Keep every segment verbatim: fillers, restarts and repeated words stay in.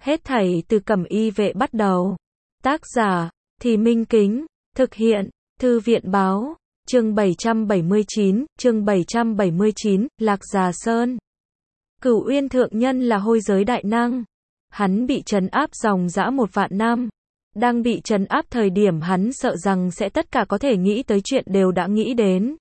Hết thảy từ Cẩm Y Vệ bắt đầu. Tác giả, Thì Minh Kính, thực hiện, Thư viện Báo, chương bảy trăm bảy mươi chín, chương bảy trăm bảy mươi chín, Lạc Già Sơn. Cửu Uyên Thượng Nhân là hôi giới đại năng. Hắn bị trấn áp dòng dã một vạn năm. Đang bị trấn áp thời điểm hắn sợ rằng sẽ tất cả có thể nghĩ tới chuyện đều đã nghĩ đến.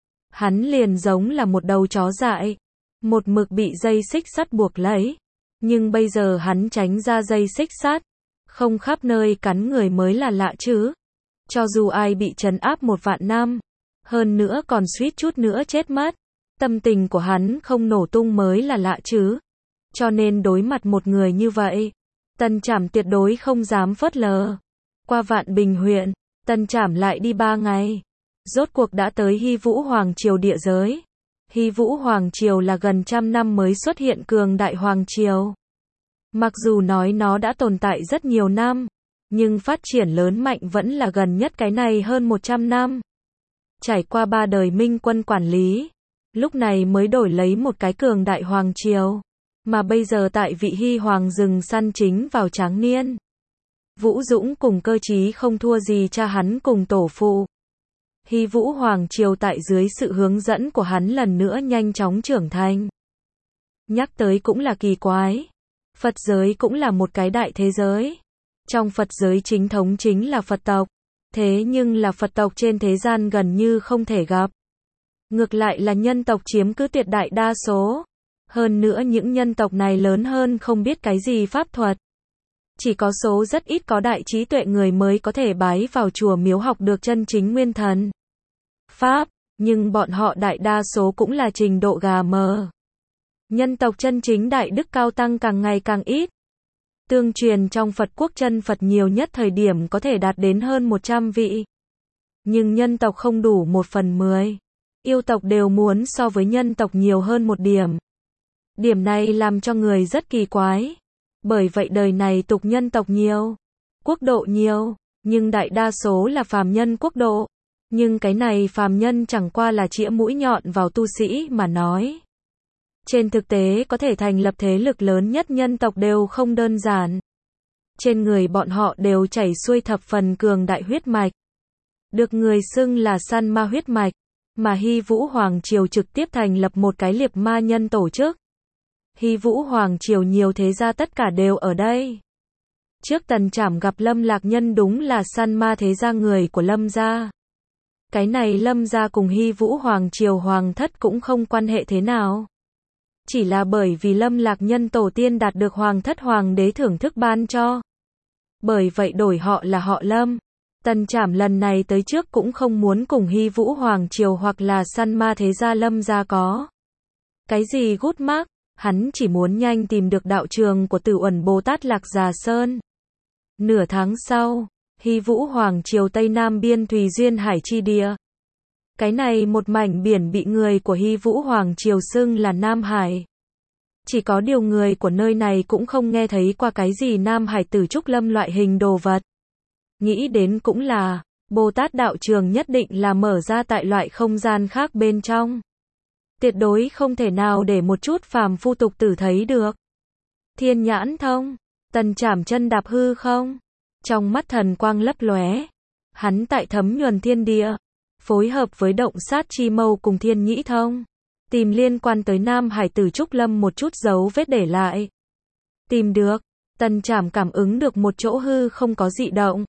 Hắn liền giống là một đầu chó dại, một mực bị dây xích sắt buộc lấy. Nhưng bây giờ hắn tránh ra dây xích sắt, không khắp nơi cắn người mới là lạ chứ. Cho dù ai bị trấn áp một vạn năm, hơn nữa còn suýt chút nữa chết mất, tâm tình của hắn không nổ tung mới là lạ chứ. Cho nên đối mặt một người như vậy, Tần Trảm tuyệt đối không dám phớt lờ. Qua Vạn Bình huyện, Tần Trảm lại đi ba ngày. Rốt cuộc đã tới Hy Vũ Hoàng Triều địa giới. Hy Vũ Hoàng Triều là gần trăm năm mới xuất hiện cường đại Hoàng Triều. Mặc dù nói nó đã tồn tại rất nhiều năm, nhưng phát triển lớn mạnh vẫn là gần nhất cái này hơn một trăm năm. Trải qua ba đời minh quân quản lý, lúc này mới đổi lấy một cái cường đại Hoàng Triều. Mà bây giờ tại vị Hy Hoàng rừng săn chính vào tráng niên. Vũ Dũng cùng cơ trí không thua gì cha hắn cùng tổ phụ. Hy Vũ Hoàng Triều tại dưới sự hướng dẫn của hắn lần nữa nhanh chóng trưởng thành. Nhắc tới cũng là kỳ quái. Phật giới cũng là một cái đại thế giới. Trong Phật giới chính thống chính là Phật tộc. Thế nhưng là Phật tộc trên thế gian gần như không thể gặp. Ngược lại là nhân tộc chiếm cứ tuyệt đại đa số. Hơn nữa những nhân tộc này lớn hơn không biết cái gì pháp thuật. Chỉ có số rất ít có đại trí tuệ người mới có thể bái vào chùa miếu học được chân chính nguyên thần pháp, nhưng bọn họ đại đa số cũng là trình độ gà mờ. Nhân tộc chân chính đại đức cao tăng càng ngày càng ít. Tương truyền trong Phật quốc chân Phật nhiều nhất thời điểm có thể đạt đến hơn một trăm vị. Nhưng nhân tộc không đủ một phần mười. Yêu tộc đều muốn so với nhân tộc nhiều hơn một điểm. Điểm này làm cho người rất kỳ quái. Bởi vậy đời này tục nhân tộc nhiều, quốc độ nhiều, nhưng đại đa số là phàm nhân quốc độ. Nhưng cái này phàm nhân chẳng qua là chĩa mũi nhọn vào tu sĩ mà nói. Trên thực tế có thể thành lập thế lực lớn nhất nhân tộc đều không đơn giản. Trên người bọn họ đều chảy xuôi thập phần cường đại huyết mạch. Được người xưng là săn ma huyết mạch. Mà Hy Vũ Hoàng Triều trực tiếp thành lập một cái liệp ma nhân tổ chức. Hy Vũ Hoàng Triều nhiều thế gia tất cả đều ở đây. Trước Tần Trảm gặp Lâm Lạc Nhân đúng là săn ma thế gia người của Lâm gia. Cái này Lâm gia cùng Hy Vũ Hoàng Triều Hoàng thất cũng không quan hệ thế nào. Chỉ là bởi vì Lâm Lạc Nhân tổ tiên đạt được Hoàng thất Hoàng đế thưởng thức ban cho. Bởi vậy đổi họ là họ Lâm. Tần Trảm lần này tới trước cũng không muốn cùng Hy Vũ Hoàng Triều hoặc là săn ma thế gia Lâm gia có cái gì gút mác. Hắn chỉ muốn nhanh tìm được đạo trường của Tử Uẩn Bồ Tát Lạc Già Sơn. Nửa tháng sau, Hy Vũ Hoàng Triều Tây Nam biên Thùy Duyên Hải chi địa. Cái này một mảnh biển bị người của Hy Vũ Hoàng Triều xưng là Nam Hải. Chỉ có điều người của nơi này cũng không nghe thấy qua cái gì Nam Hải Tử Trúc Lâm loại hình đồ vật. Nghĩ đến cũng là, Bồ Tát đạo trường nhất định là mở ra tại loại không gian khác bên trong. Tuyệt đối không thể nào để một chút phàm phu tục tử thấy được. Thiên nhãn thông, Tần Trảm chân đạp hư không, trong mắt thần quang lấp lóe. Hắn tại thấm nhuần thiên địa, phối hợp với động sát chi mâu cùng thiên nhĩ thông, tìm liên quan tới Nam Hải Tử Trúc Lâm một chút dấu vết để lại. Tìm được, Tần Trảm cảm ứng được một chỗ hư không có dị động.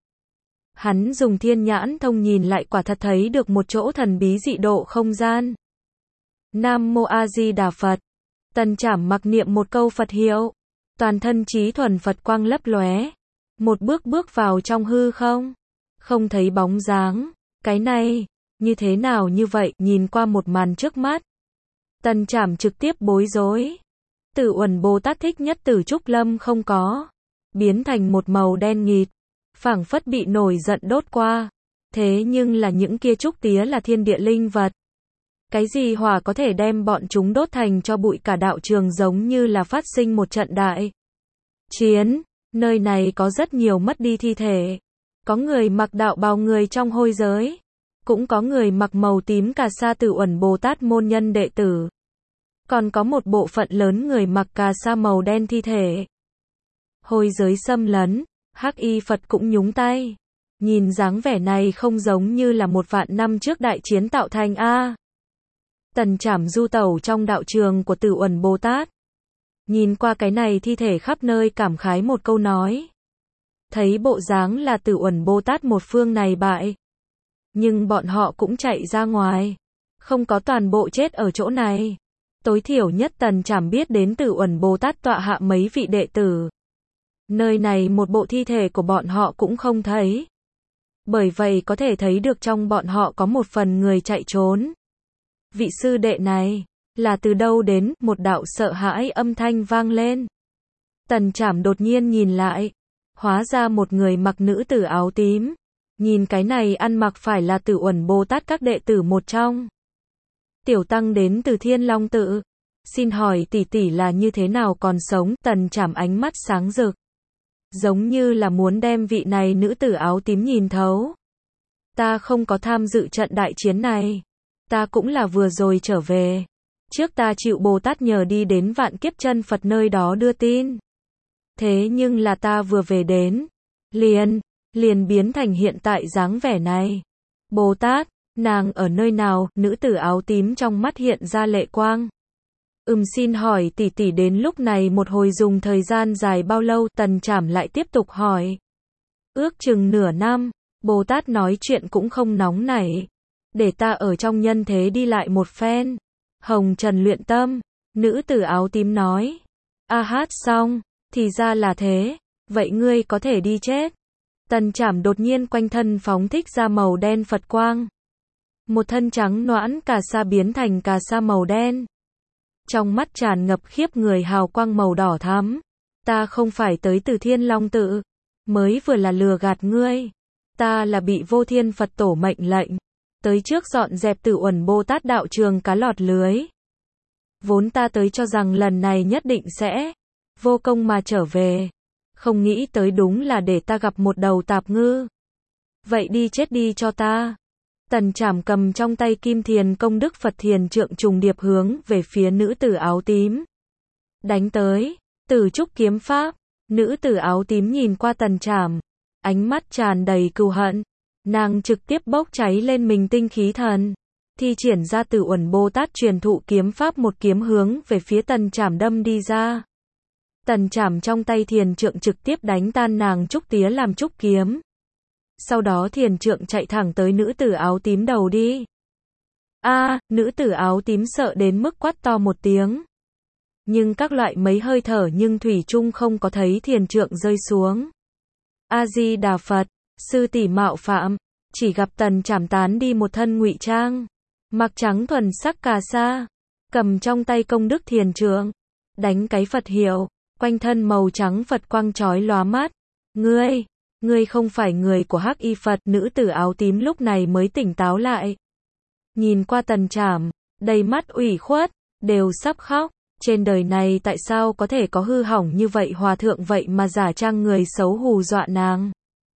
Hắn dùng thiên nhãn thông nhìn lại quả thật thấy được một chỗ thần bí dị độ không gian. Nam Mô A Di Đà Phật. Tần Trảm mặc niệm một câu Phật hiệu, toàn thân trí thuần Phật quang lấp lóe, một bước bước vào trong hư không, không thấy bóng dáng. Cái này, như thế nào như vậy? Nhìn qua một màn trước mắt, Tần Trảm trực tiếp bối rối. Tử Uẩn Bồ Tát Thích Nhất Tử Trúc Lâm không có, biến thành một màu đen nghịt, phảng phất bị nổi giận đốt qua. Thế nhưng là những kia trúc tía là thiên địa linh vật. Cái gì hỏa có thể đem bọn chúng đốt thành cho bụi? Cả đạo trường giống như là phát sinh một trận đại chiến. Nơi này có rất nhiều mất đi thi thể. Có người mặc đạo bào người trong hôi giới. Cũng có người mặc màu tím cà sa Tử Uẩn Bồ Tát môn nhân đệ tử. Còn có một bộ phận lớn người mặc cà sa màu đen thi thể. hôi giới xâm lấn, Hắc Y Phật cũng nhúng tay. Nhìn dáng vẻ này không giống như là một vạn năm trước đại chiến tạo thành a. Tần Trảm du tẩu trong đạo trường của Tử Uẩn Bồ Tát. Nhìn qua cái này thi thể khắp nơi cảm khái một câu nói. Thấy bộ dáng là Tử Uẩn Bồ Tát một phương này bại. Nhưng bọn họ cũng chạy ra ngoài. Không có toàn bộ chết ở chỗ này. Tối thiểu nhất Tần Trảm biết đến Tử Uẩn Bồ Tát tọa hạ mấy vị đệ tử. Nơi này một bộ thi thể của bọn họ cũng không thấy. Bởi vậy có thể thấy được trong bọn họ có một phần người chạy trốn. Vị sư đệ này, là từ đâu đến, một đạo sợ hãi âm thanh vang lên. Tần Trảm đột nhiên nhìn lại. Hóa ra một người mặc nữ tử áo tím. Nhìn cái này ăn mặc phải là Tử Uẩn Bồ Tát các đệ tử một trong. Tiểu tăng đến từ Thiên Long Tự. Xin hỏi tỷ tỷ là như thế nào còn sống? Tần Trảm ánh mắt sáng rực. Giống như là muốn đem vị này nữ tử áo tím nhìn thấu. Ta không có tham dự trận đại chiến này. Ta cũng là vừa rồi trở về. Trước ta chịu Bồ Tát nhờ đi đến Vạn Kiếp Chân Phật nơi đó đưa tin. Thế nhưng là ta vừa về đến. Liền, liền biến thành hiện tại dáng vẻ này. Bồ Tát, nàng ở nơi nào? Nữ tử áo tím trong mắt hiện ra lệ quang. Ừm xin hỏi tỷ tỷ đến lúc này một hồi dùng thời gian dài bao lâu? Tần Trảm lại tiếp tục hỏi. Ước chừng nửa năm. Bồ Tát nói chuyện cũng không nóng nảy. Để ta ở trong nhân thế đi lại một phen. Hồng Trần luyện tâm. Nữ tử áo tím nói. A hát xong. Thì ra là thế. Vậy ngươi có thể đi chết. Tần Trảm đột nhiên quanh thân phóng thích ra màu đen Phật quang. Một thân trắng noãn cà sa biến thành cà sa màu đen. Trong mắt tràn ngập khiếp người hào quang màu đỏ thắm. Ta không phải tới từ Thiên Long Tự. Mới vừa là lừa gạt ngươi. Ta là bị Vô Thiên Phật Tổ mệnh lệnh. Tới trước dọn dẹp Tử Uẩn Bồ Tát đạo trường cá lọt lưới. Vốn ta tới cho rằng lần này nhất định sẽ vô công mà trở về. Không nghĩ tới đúng là để ta gặp một đầu tạp ngư. Vậy đi chết đi cho ta. Tần Trảm cầm trong tay Kim Thiền Công Đức Phật Thiền Trượng trùng điệp hướng về phía nữ tử áo tím. Đánh tới. Tử Trúc kiếm pháp. Nữ tử áo tím nhìn qua Tần Trảm. Ánh mắt tràn đầy cừu hận. Nàng trực tiếp bốc cháy lên mình tinh khí thần. Thi triển ra Tử Uẩn Bồ Tát truyền thụ kiếm pháp một kiếm hướng về phía Tần Trảm đâm đi ra. Tần Trảm trong tay thiền trượng trực tiếp đánh tan nàng trúc tía làm trúc kiếm. Sau đó thiền trượng chạy thẳng tới nữ tử áo tím đầu đi. A, à, nữ tử áo tím sợ đến mức quát to một tiếng. Nhưng các loại mấy hơi thở nhưng thủy chung không có thấy thiền trượng rơi xuống. A Di Đà Phật, sư tỷ mạo phạm, chỉ gặp Tần Trảm tán đi một thân ngụy trang, mặc trắng thuần sắc cà sa, cầm trong tay công đức thiền trượng, đánh cái Phật hiệu, quanh thân màu trắng Phật quang chói lóa mắt. Ngươi, ngươi không phải người của Hắc Y Phật. Nữ tử áo tím lúc này mới tỉnh táo lại. Nhìn qua Tần Trảm, đầy mắt ủy khuất, đều sắp khóc. Trên đời này tại sao có thể có hư hỏng như vậy hòa thượng vậy mà giả trang người xấu hù dọa nàng.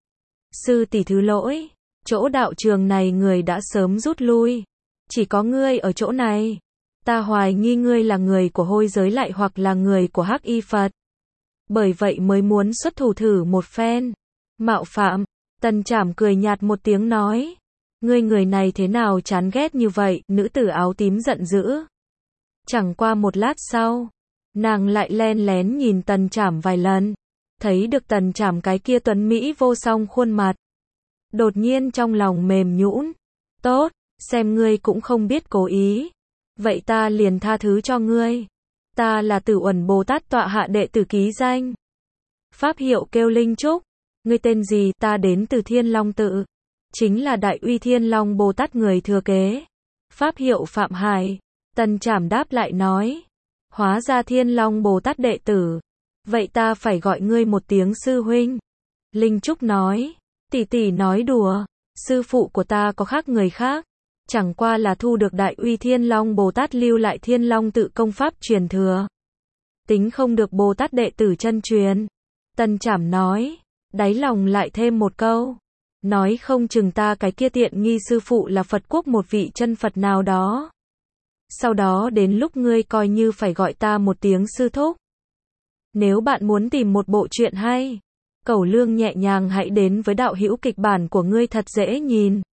Sư tỷ thứ lỗi, chỗ đạo trường này người đã sớm rút lui. Chỉ có ngươi ở chỗ này. Ta hoài nghi ngươi là người của hôi giới lại hoặc là người của Hắc Y Phật. Bởi vậy mới muốn xuất thủ thử một phen. Mạo phạm. Tần Trảm cười nhạt một tiếng nói. Ngươi người này thế nào chán ghét như vậy? Nữ tử áo tím giận dữ. Chẳng qua một lát sau, nàng lại len lén nhìn Tần Trảm vài lần. Thấy được Tần Trảm cái kia tuấn mỹ vô song khuôn mặt. Đột nhiên trong lòng mềm nhũn. Tốt, xem ngươi cũng không biết cố ý. Vậy ta liền tha thứ cho ngươi. Ta là Tử Uẩn Bồ Tát tọa hạ đệ tử ký danh. Pháp hiệu kêu Linh Trúc. Ngươi tên gì? Ta đến từ Thiên Long Tự. Chính là Đại Uy Thiên Long Bồ Tát người thừa kế. Pháp hiệu Phạm Hải. Tần Trảm đáp lại nói. Hóa ra Thiên Long Bồ Tát đệ tử. Vậy ta phải gọi ngươi một tiếng sư huynh. Linh Trúc nói. Tỷ tỷ nói đùa. Sư phụ của ta có khác người khác. Chẳng qua là thu được Đại Uy Thiên Long Bồ Tát lưu lại Thiên Long Tự công pháp truyền thừa. Tính không được Bồ Tát đệ tử chân truyền. Tần Trảm nói. Đáy lòng lại thêm một câu. Nói không chừng ta cái kia tiện nghi sư phụ là Phật quốc một vị chân Phật nào đó. Sau đó đến lúc ngươi coi như phải gọi ta một tiếng sư thúc. Nếu bạn muốn tìm một bộ truyện hay, cẩu lương nhẹ nhàng hãy đến với đạo hữu kịch bản của ngươi thật dễ nhìn.